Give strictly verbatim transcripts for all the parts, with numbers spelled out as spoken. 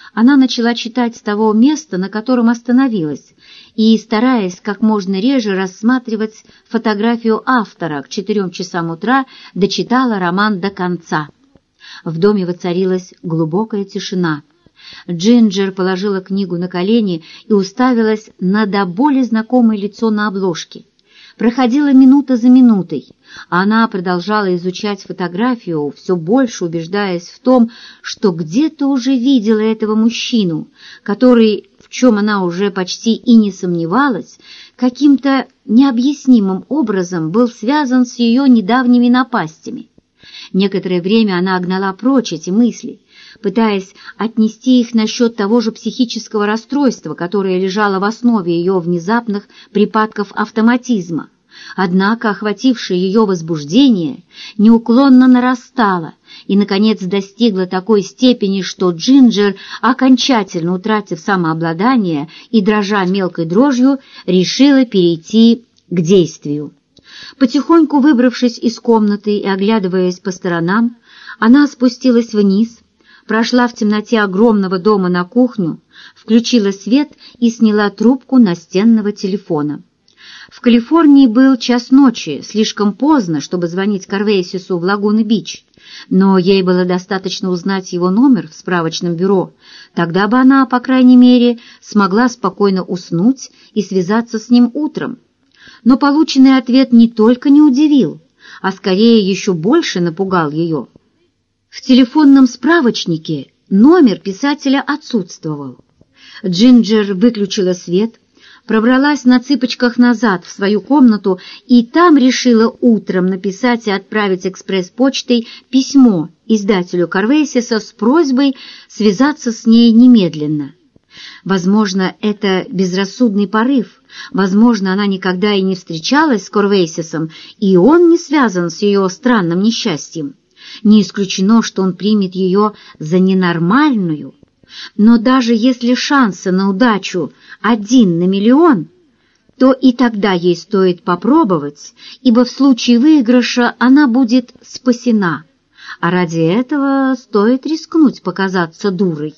Она начала читать с того места, на котором остановилась, и, стараясь как можно реже рассматривать фотографию автора, к четырем часам утра дочитала роман до конца. В доме воцарилась глубокая тишина. Джинджер положила книгу на колени и уставилась на до боли знакомое лицо на обложке. Проходила минута за минутой, а она продолжала изучать фотографию, все больше убеждаясь в том, что где-то уже видела этого мужчину, который, в чем она уже почти и не сомневалась, каким-то необъяснимым образом был связан с ее недавними напастями. Некоторое время она гнала прочь эти мысли, пытаясь отнести их насчет того же психического расстройства, которое лежало в основе ее внезапных припадков автоматизма. Однако охватившее ее возбуждение неуклонно нарастало и, наконец, достигло такой степени, что Джинджер, окончательно утратив самообладание и дрожа мелкой дрожью, решила перейти к действию. Потихоньку выбравшись из комнаты и оглядываясь по сторонам, она спустилась вниз, прошла в темноте огромного дома на кухню, включила свет и сняла трубку настенного телефона. В Калифорнии был час ночи, слишком поздно, чтобы звонить Карвейсису в Лагуна-Бич, но ей было достаточно узнать его номер в справочном бюро, тогда бы она, по крайней мере, смогла спокойно уснуть и связаться с ним утром. Но полученный ответ не только не удивил, а скорее еще больше напугал ее. В телефонном справочнике номер писателя отсутствовал. Джинджер выключила свет, пробралась на цыпочках назад в свою комнату и там решила утром написать и отправить экспресс-почтой письмо издателю Карвейсиса с просьбой связаться с ней немедленно. Возможно, это безрассудный порыв, возможно, она никогда и не встречалась с Карвейсисом, и он не связан с ее странным несчастьем. Не исключено, что он примет ее за ненормальную. Но даже если шансы на удачу один на миллион, то и тогда ей стоит попробовать, ибо в случае выигрыша она будет спасена, а ради этого стоит рискнуть показаться дурой.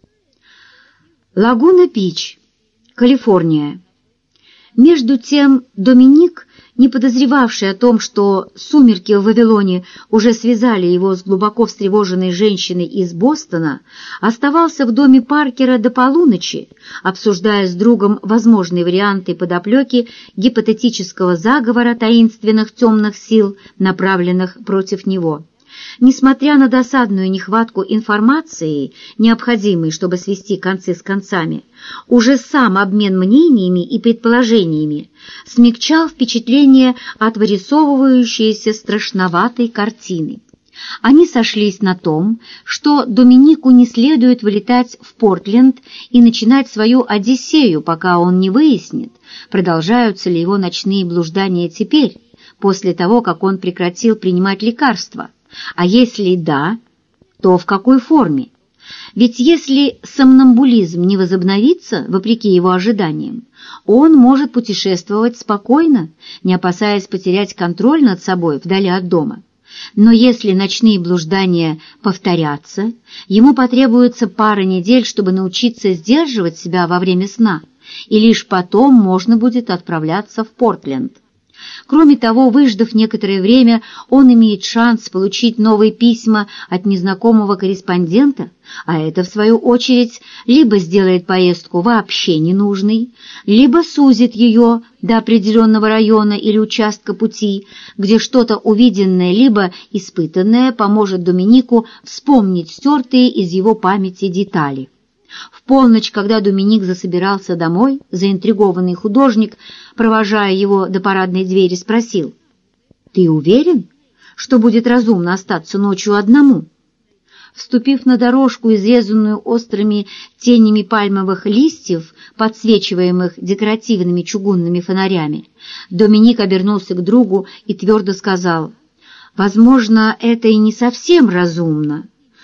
Лагуна-Бич, Калифорния. Между тем Доминик, не подозревавший о том, что сумерки в Вавилоне уже связали его с глубоко встревоженной женщиной из Бостона, оставался в доме Паркера до полуночи, обсуждая с другом возможные варианты подоплеки гипотетического заговора таинственных темных сил, направленных против него. Несмотря на досадную нехватку информации, необходимой, чтобы свести концы с концами, уже сам обмен мнениями и предположениями смягчал впечатление от вырисовывающейся страшноватой картины. Они сошлись на том, что Доминику не следует вылетать в Портленд и начинать свою одиссею, пока он не выяснит, продолжаются ли его ночные блуждания теперь, после того, как он прекратил принимать лекарства. А если да, то в какой форме? Ведь если сомнамбулизм не возобновится, вопреки его ожиданиям, он может путешествовать спокойно, не опасаясь потерять контроль над собой вдали от дома. Но если ночные блуждания повторятся, ему потребуется пара недель, чтобы научиться сдерживать себя во время сна, и лишь потом можно будет отправляться в Портленд. Кроме того, выждав некоторое время, он имеет шанс получить новые письма от незнакомого корреспондента, а это, в свою очередь, либо сделает поездку вообще ненужной, либо сузит ее до определенного района или участка пути, где что-то увиденное либо испытанное поможет Доминику вспомнить стертые из его памяти детали. В полночь, когда Доминик засобирался домой, заинтригованный художник, провожая его до парадной двери, спросил: «Ты уверен, что будет разумно остаться ночью одному?» Вступив на дорожку, изрезанную острыми тенями пальмовых листьев, подсвечиваемых декоративными чугунными фонарями, Доминик обернулся к другу и твердо сказал: «Возможно, это и не совсем разумно,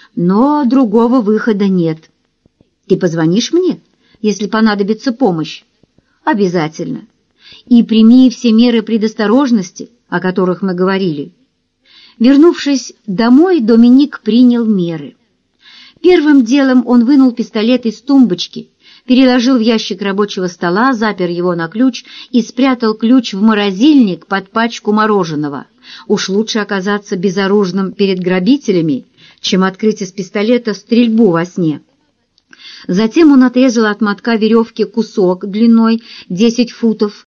но другого выхода нет. Ты позвонишь мне, если понадобится помощь?» «Обязательно. И прими все меры предосторожности, о которых мы говорили». Вернувшись домой, Доминик принял меры. Первым делом он вынул пистолет из тумбочки, переложил в ящик рабочего стола, запер его на ключ и спрятал ключ в морозильник под пачку мороженого. Уж лучше оказаться безоружным перед грабителями, чем открыть из пистолета стрельбу во сне. Затем он отрезал от мотка веревки кусок длиной десять футов